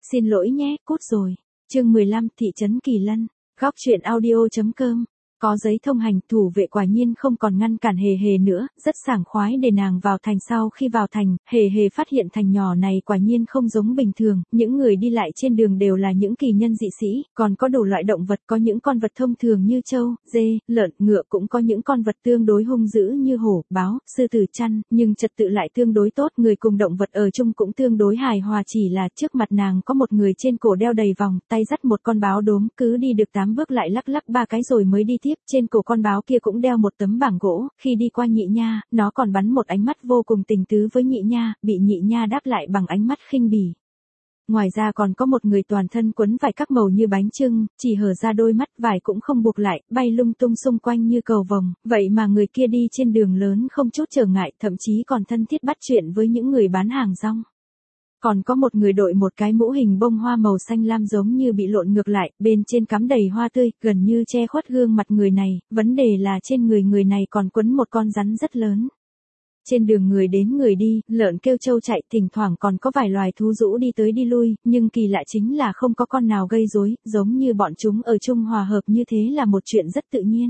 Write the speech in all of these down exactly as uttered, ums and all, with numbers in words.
Xin lỗi nhé, cút rồi. Chương mười lăm, thị trấn Kỳ Lân. Góc truyện audio chấm com. Có giấy thông hành, thủ vệ quả nhiên không còn ngăn cản Hề Hề nữa, rất sảng khoái để nàng vào thành. Sau khi vào thành, Hề Hề phát hiện thành nhỏ này quả nhiên không giống bình thường, những người đi lại trên đường đều là những kỳ nhân dị sĩ, còn có đủ loại động vật, có những con vật thông thường như trâu, dê, lợn, ngựa, cũng có những con vật tương đối hung dữ như hổ, báo, sư tử, chăn, nhưng trật tự lại tương đối tốt, người cùng động vật ở chung cũng tương đối hài hòa. Chỉ là trước mặt nàng có một người trên cổ đeo đầy vòng, tay dắt một con báo đốm, cứ đi được tám bước lại lắc lắc ba cái rồi mới đi tiếp. Trên cổ con báo kia cũng đeo một tấm bảng gỗ, khi đi qua Nhị Nha, nó còn bắn một ánh mắt vô cùng tình tứ với Nhị Nha, bị Nhị Nha đáp lại bằng ánh mắt khinh bỉ. Ngoài ra còn có một người toàn thân quấn vải các màu như bánh chưng, chỉ hở ra đôi mắt, vải cũng không buộc lại, bay lung tung xung quanh như cầu vồng, vậy mà người kia đi trên đường lớn không chút trở ngại, thậm chí còn thân thiết bắt chuyện với những người bán hàng rong. Còn có một người đội một cái mũ hình bông hoa màu xanh lam giống như bị lộn ngược lại, bên trên cắm đầy hoa tươi, gần như che khuất gương mặt người này, vấn đề là trên người người này còn quấn một con rắn rất lớn. Trên đường người đến người đi, lợn kêu trâu chạy, thỉnh thoảng còn có vài loài thú dữ đi tới đi lui, nhưng kỳ lạ chính là không có con nào gây rối, giống như bọn chúng ở chung hòa hợp như thế là một chuyện rất tự nhiên.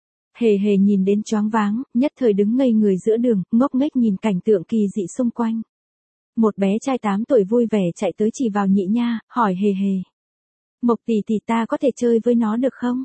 Hề Hề nhìn đến choáng váng, nhất thời đứng ngây người giữa đường, ngốc nghếch nhìn cảnh tượng kỳ dị xung quanh. Một bé trai tám tuổi vui vẻ chạy tới chỉ vào Nhị Nha, hỏi Hề Hề. Mộc tỷ tỷ, ta có thể chơi với nó được không?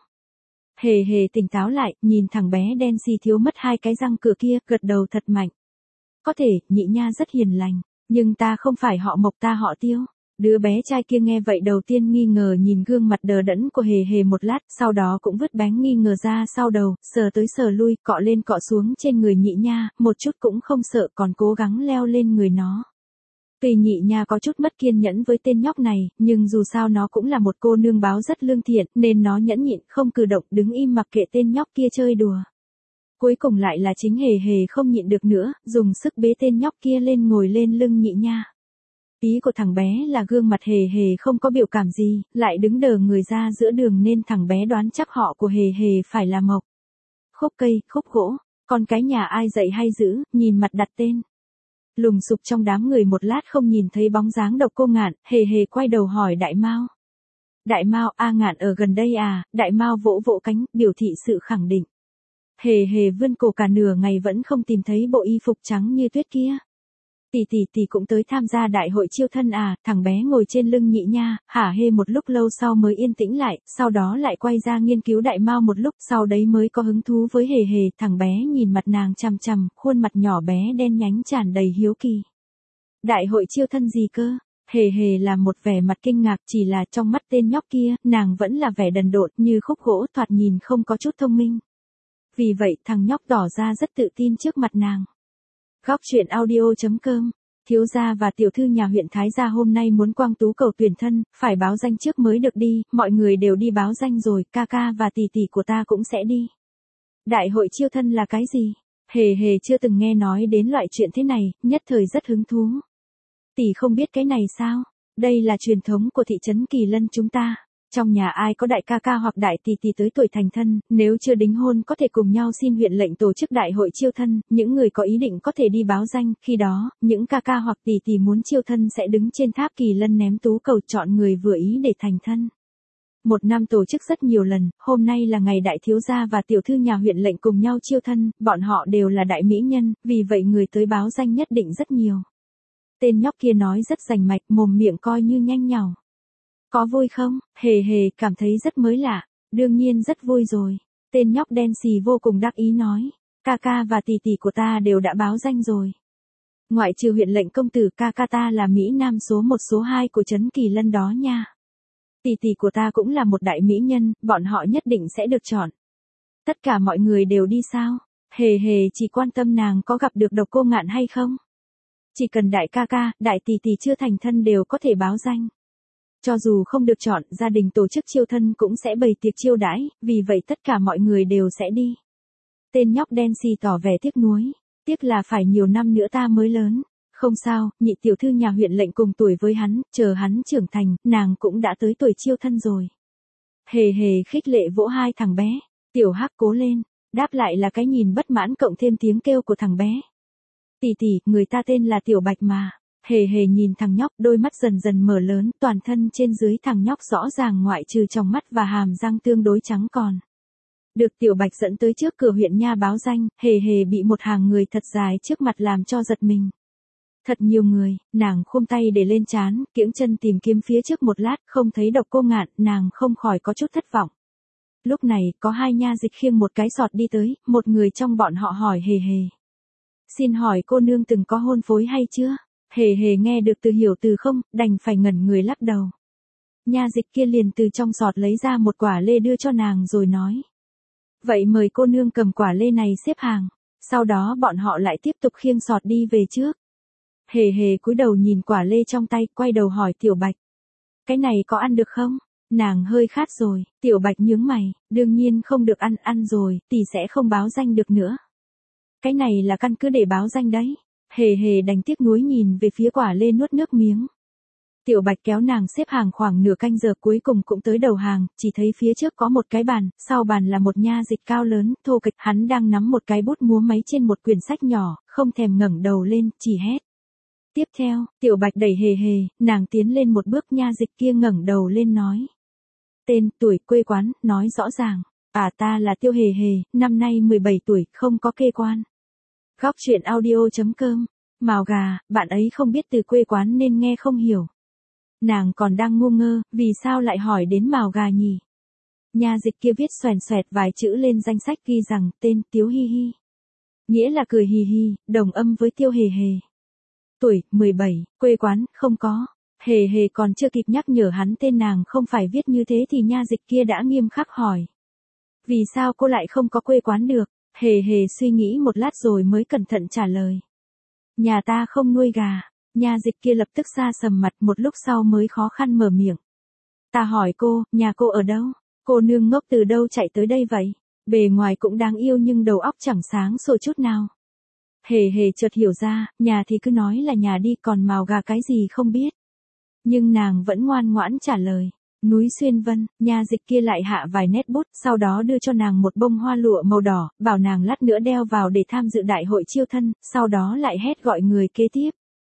Hề Hề tỉnh táo lại, nhìn thằng bé đen xì thiếu mất hai cái răng cửa kia, gật đầu thật mạnh. Có thể, Nhị Nha rất hiền lành, nhưng ta không phải họ Mộc, ta họ Tiêu. Đứa bé trai kia nghe vậy đầu tiên nghi ngờ nhìn gương mặt đờ đẫn của Hề Hề một lát, sau đó cũng vứt bánh nghi ngờ ra sau đầu, sờ tới sờ lui, cọ lên cọ xuống trên người Nhị Nha, một chút cũng không sợ, còn cố gắng leo lên người nó. Tuy Nhị Nha có chút mất kiên nhẫn với tên nhóc này, nhưng dù sao nó cũng là một cô nương báo rất lương thiện, nên nó nhẫn nhịn không cử động, đứng im mặc kệ tên nhóc kia chơi đùa. Cuối cùng lại là chính Hề Hề không nhịn được nữa, dùng sức bế tên nhóc kia lên ngồi lên lưng Nhị Nha. Ý của thằng bé là gương mặt Hề Hề không có biểu cảm gì, lại đứng đờ người ra giữa đường nên thằng bé đoán chắc họ của Hề Hề phải là Mộc. Khúc cây, khúc gỗ, con cái nhà ai dạy hay giữ, nhìn mặt đặt tên. Lùng sục trong đám người một lát không nhìn thấy bóng dáng Độc Cô Ngạn, Hề Hề quay đầu hỏi Đại Mao. Đại Mao, A Ngạn ở gần đây à? Đại Mao vỗ vỗ cánh, biểu thị sự khẳng định. Hề Hề vươn cổ cả nửa ngày vẫn không tìm thấy bộ y phục trắng như tuyết kia. Tỷ tỷ tỷ cũng tới tham gia đại hội chiêu thân à? Thằng bé ngồi trên lưng Nhị Nha, hả hê một lúc lâu sau mới yên tĩnh lại, sau đó lại quay ra nghiên cứu Đại Mao một lúc, sau đấy mới có hứng thú với Hề Hề. Thằng bé nhìn mặt nàng chằm chằm, khuôn mặt nhỏ bé đen nhánh tràn đầy hiếu kỳ. Đại hội chiêu thân gì cơ? Hề Hề làm một vẻ mặt kinh ngạc, chỉ là trong mắt tên nhóc kia, nàng vẫn là vẻ đần độn như khúc gỗ, thoạt nhìn không có chút thông minh. Vì vậy thằng nhóc tỏ ra rất tự tin trước mặt nàng. Góc truyện audio chấm com. Thiếu gia và tiểu thư nhà huyện Thái gia hôm nay muốn quang tú cầu tuyển thân, phải báo danh trước mới được đi, mọi người đều đi báo danh rồi, ca ca và tỷ tỷ của ta cũng sẽ đi. Đại hội chiêu thân là cái gì? Hề Hề chưa từng nghe nói đến loại chuyện thế này, nhất thời rất hứng thú. Tỷ không biết cái này sao? Đây là truyền thống của thị trấn Kỳ Lân chúng ta. Trong nhà ai có đại ca ca hoặc đại tỷ tỷ tới tuổi thành thân, nếu chưa đính hôn có thể cùng nhau xin huyện lệnh tổ chức đại hội chiêu thân, những người có ý định có thể đi báo danh, khi đó, những ca ca hoặc tỷ tỷ muốn chiêu thân sẽ đứng trên tháp Kỳ Lân ném tú cầu chọn người vừa ý để thành thân. Một năm tổ chức rất nhiều lần, hôm nay là ngày đại thiếu gia và tiểu thư nhà huyện lệnh cùng nhau chiêu thân, bọn họ đều là đại mỹ nhân, vì vậy người tới báo danh nhất định rất nhiều. Tên nhóc kia nói rất rành mạch, mồm miệng coi như nhanh nhảu. Có vui không? Hề Hề cảm thấy rất mới lạ, đương nhiên rất vui rồi. Tên nhóc đen xì vô cùng đắc ý nói, ca ca và tỷ tỷ của ta đều đã báo danh rồi. Ngoại trừ huyện lệnh công tử, ca ca ta là Mỹ Nam số một số hai của trấn Kỳ Lân đó nha. Tỷ tỷ của ta cũng là một đại mỹ nhân, bọn họ nhất định sẽ được chọn. Tất cả mọi người đều đi sao? Hề Hề chỉ quan tâm nàng có gặp được Độc Cô Ngạn hay không. Chỉ cần đại ca ca, đại tỷ tỷ chưa thành thân đều có thể báo danh. Cho dù không được chọn, gia đình tổ chức chiêu thân cũng sẽ bày tiệc chiêu đãi, vì vậy tất cả mọi người đều sẽ đi. Tên nhóc đen xì tỏ vẻ tiếc nuối, tiếc là phải nhiều năm nữa ta mới lớn. Không sao, nhị tiểu thư nhà huyện lệnh cùng tuổi với hắn, chờ hắn trưởng thành, nàng cũng đã tới tuổi chiêu thân rồi. Hề Hề khích lệ vỗ hai thằng bé, tiểu hắc cố lên, đáp lại là cái nhìn bất mãn cộng thêm tiếng kêu của thằng bé. Tỷ tỷ, người ta tên là Tiểu Bạch mà. Hề hề nhìn thằng nhóc, đôi mắt dần dần mở lớn, toàn thân trên dưới thằng nhóc rõ ràng ngoại trừ trong mắt và hàm răng tương đối trắng còn. Được Tiểu Bạch dẫn tới trước cửa huyện nha báo danh, hề hề bị một hàng người thật dài trước mặt làm cho giật mình. Thật nhiều người, nàng khum tay để lên trán, kiễng chân tìm kiếm phía trước một lát, không thấy Độc Cô Ngạn, nàng không khỏi có chút thất vọng. Lúc này, có hai nha dịch khiêng một cái sọt đi tới, một người trong bọn họ hỏi hề hề. Xin hỏi cô nương từng có hôn phối hay chưa? Hề hề nghe được từ hiểu từ không, đành phải ngẩn người lắc đầu. Nha dịch kia liền từ trong sọt lấy ra một quả lê đưa cho nàng rồi nói. Vậy mời cô nương cầm quả lê này xếp hàng. Sau đó bọn họ lại tiếp tục khiêng sọt đi về trước. Hề hề cúi đầu nhìn quả lê trong tay, quay đầu hỏi Tiểu Bạch. Cái này có ăn được không? Nàng hơi khát rồi. Tiểu Bạch nhướng mày, đương nhiên không được ăn, ăn rồi, tỷ sẽ không báo danh được nữa. Cái này là căn cứ để báo danh đấy. Hề hề đành tiếc nuối nhìn về phía quả lê nuốt nước miếng. Tiểu Bạch kéo nàng xếp hàng khoảng nửa canh giờ, cuối cùng cũng tới đầu hàng, chỉ thấy phía trước có một cái bàn, sau bàn là một nha dịch cao lớn, thô kệch, hắn đang nắm một cái bút múa máy trên một quyển sách nhỏ, không thèm ngẩng đầu lên, chỉ hét. Tiếp theo, Tiểu Bạch đẩy hề hề, nàng tiến lên một bước, nha dịch kia ngẩng đầu lên nói. Tên, tuổi, quê quán, nói rõ ràng. À ta là Tiêu Hề Hề, năm nay mười bảy tuổi, không có quê quán. Góc truyện audio chấm com. Mào gà, bạn ấy không biết từ quê quán nên nghe không hiểu. Nàng còn đang ngu ngơ, vì sao lại hỏi đến mào gà nhỉ? Nha dịch kia viết xoèn xoẹt vài chữ lên danh sách, ghi rằng tên Tiếu Hi Hi. Nghĩa là cười hì hì, đồng âm với Tiêu Hề Hề. Tuổi, mười bảy, quê quán, không có. Hề hề còn chưa kịp nhắc nhở hắn tên nàng không phải viết như thế thì nha dịch kia đã nghiêm khắc hỏi. Vì sao cô lại không có quê quán được? Hề hề suy nghĩ một lát rồi mới cẩn thận trả lời. Nhà ta không nuôi gà. Nha dịch kia lập tức xa sầm mặt, một lúc sau mới khó khăn mở miệng. Ta hỏi cô, nhà cô ở đâu? Cô nương ngốc từ đâu chạy tới đây vậy? Bề ngoài cũng đáng yêu nhưng đầu óc chẳng sáng sủa chút nào. Hề hề chợt hiểu ra, nhà thì cứ nói là nhà đi, còn mào gà cái gì không biết. Nhưng nàng vẫn ngoan ngoãn trả lời. Núi Xuyên Vân. Nha dịch kia lại hạ vài nét bút, sau đó đưa cho nàng một bông hoa lụa màu đỏ, bảo nàng lát nữa đeo vào để tham dự đại hội chiêu thân, sau đó lại hét gọi người kế tiếp.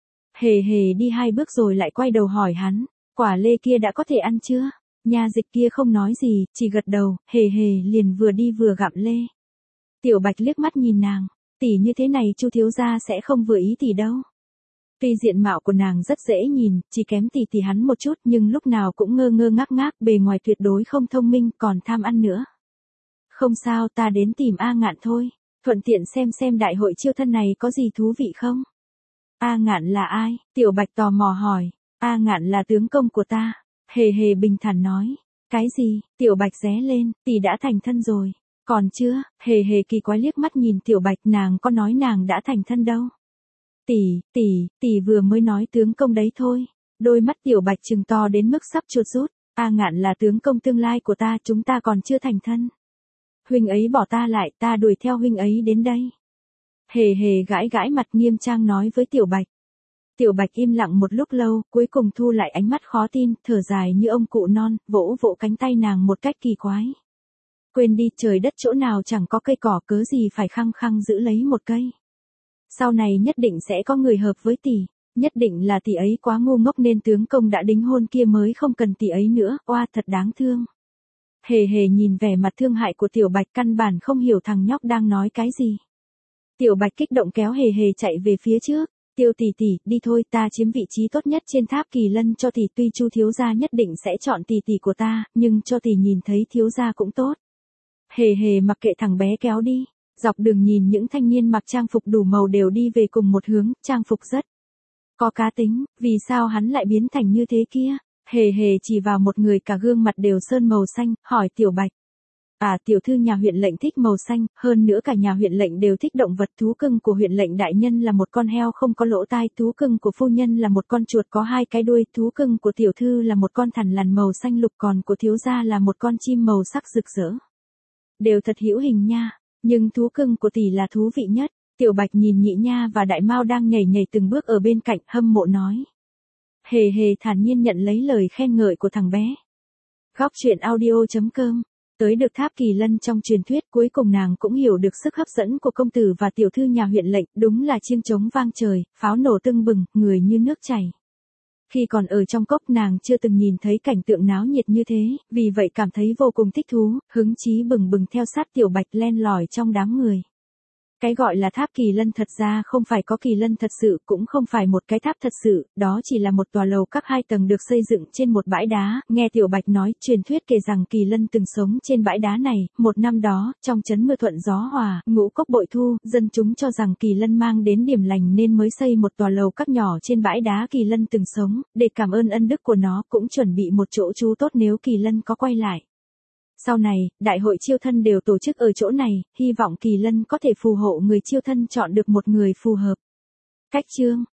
Hề hề đi hai bước rồi lại quay đầu hỏi hắn, quả lê kia đã có thể ăn chưa? Nha dịch kia không nói gì, chỉ gật đầu, hề hề liền vừa đi vừa gặm lê. Tiểu Bạch liếc mắt nhìn nàng, tỷ như thế này Chu thiếu gia sẽ không vừa ý tỷ đâu. Tuy diện mạo của nàng rất dễ nhìn, chỉ kém tỷ tỷ hắn một chút, nhưng lúc nào cũng ngơ ngơ ngác ngác, bề ngoài tuyệt đối không thông minh, còn tham ăn nữa. Không sao, ta đến tìm A Ngạn thôi, thuận tiện xem xem đại hội chiêu thân này có gì thú vị không. A Ngạn là ai? Tiểu Bạch tò mò hỏi. A Ngạn là tướng công của ta. Hề hề bình thản nói. Cái gì? Tiểu Bạch ré lên, tỷ đã thành thân rồi. Còn chưa? Hề hề kỳ quái liếc mắt nhìn Tiểu Bạch, nàng có nói nàng đã thành thân đâu. Tỷ, tỷ, tỷ vừa mới nói tướng công đấy thôi. Đôi mắt Tiểu Bạch trừng to đến mức sắp chuột rút. A Ngạn là tướng công tương lai của ta, chúng ta còn chưa thành thân. Huynh ấy bỏ ta lại, ta đuổi theo huynh ấy đến đây. Hề hề gãi gãi mặt nghiêm trang nói với Tiểu Bạch. Tiểu Bạch im lặng một lúc lâu, cuối cùng thu lại ánh mắt khó tin, thở dài như ông cụ non, vỗ vỗ cánh tay nàng một cách kỳ quái. Quên đi, trời đất chỗ nào chẳng có cây cỏ, cớ gì phải khăng khăng giữ lấy một cây. Sau này nhất định sẽ có người hợp với tỷ, nhất định là tỷ ấy quá ngu ngốc nên tướng công đã đính hôn kia mới không cần tỷ ấy nữa, oa thật đáng thương. Hề hề nhìn vẻ mặt thương hại của Tiểu Bạch, căn bản không hiểu thằng nhóc đang nói cái gì. Tiểu Bạch kích động kéo hề hề chạy về phía trước. Tiêu tỷ tỷ, đi thôi, ta chiếm vị trí tốt nhất trên tháp kỳ lân cho tỷ, tuy Chu thiếu gia nhất định sẽ chọn tỷ tỷ của ta, nhưng cho tỷ nhìn thấy thiếu gia cũng tốt. Hề hề mặc kệ thằng bé kéo đi, dọc đường nhìn những thanh niên mặc trang phục đủ màu đều đi về cùng một hướng, trang phục rất có cá tính, vì sao hắn lại biến thành như thế kia? Hề hề chỉ vào một người cả gương mặt đều sơn màu xanh, hỏi Tiểu Bạch. À, tiểu thư nhà huyện lệnh thích màu xanh, hơn nữa cả nhà huyện lệnh đều thích động vật. Thú cưng của huyện lệnh đại nhân là một con heo không có lỗ tai, thú cưng của phu nhân là một con chuột có hai cái đuôi, thú cưng của tiểu thư là một con thằn lằn màu xanh lục, còn của thiếu gia là một con chim màu sắc rực rỡ. Đều thật hữu hình nha, nhưng thú cưng của tỷ là thú vị nhất. Tiểu Bạch nhìn Nhị Nha và Đại Mao đang nhảy nhảy từng bước ở bên cạnh, hâm mộ nói. Hề hề thản nhiên nhận lấy lời khen ngợi của thằng bé. Góc truyện audio chấm com Tới được tháp Kỳ Lân trong truyền thuyết, cuối cùng nàng cũng hiểu được sức hấp dẫn của công tử và tiểu thư nhà huyện lệnh, đúng là chiêng trống vang trời, pháo nổ tưng bừng, người như nước chảy. Khi còn ở trong cốc nàng chưa từng nhìn thấy cảnh tượng náo nhiệt như thế, vì vậy cảm thấy vô cùng thích thú, hứng chí bừng bừng theo sát Tiểu Bạch len lỏi trong đám người. Cái gọi là tháp Kỳ Lân thật ra không phải có kỳ lân thật sự, cũng không phải một cái tháp thật sự, đó chỉ là một tòa lầu các hai tầng được xây dựng trên một bãi đá. Nghe Tiểu Bạch nói, truyền thuyết kể rằng Kỳ Lân từng sống trên bãi đá này, một năm đó, trong trấn mưa thuận gió hòa, ngũ cốc bội thu, dân chúng cho rằng Kỳ Lân mang đến điểm lành nên mới xây một tòa lầu các nhỏ trên bãi đá Kỳ Lân từng sống, để cảm ơn ân đức của nó, cũng chuẩn bị một chỗ trú tốt nếu Kỳ Lân có quay lại. Sau này, đại hội chiêu thân đều tổ chức ở chỗ này, hy vọng Kỳ Lân có thể phù hộ người chiêu thân chọn được một người phù hợp. Cách chương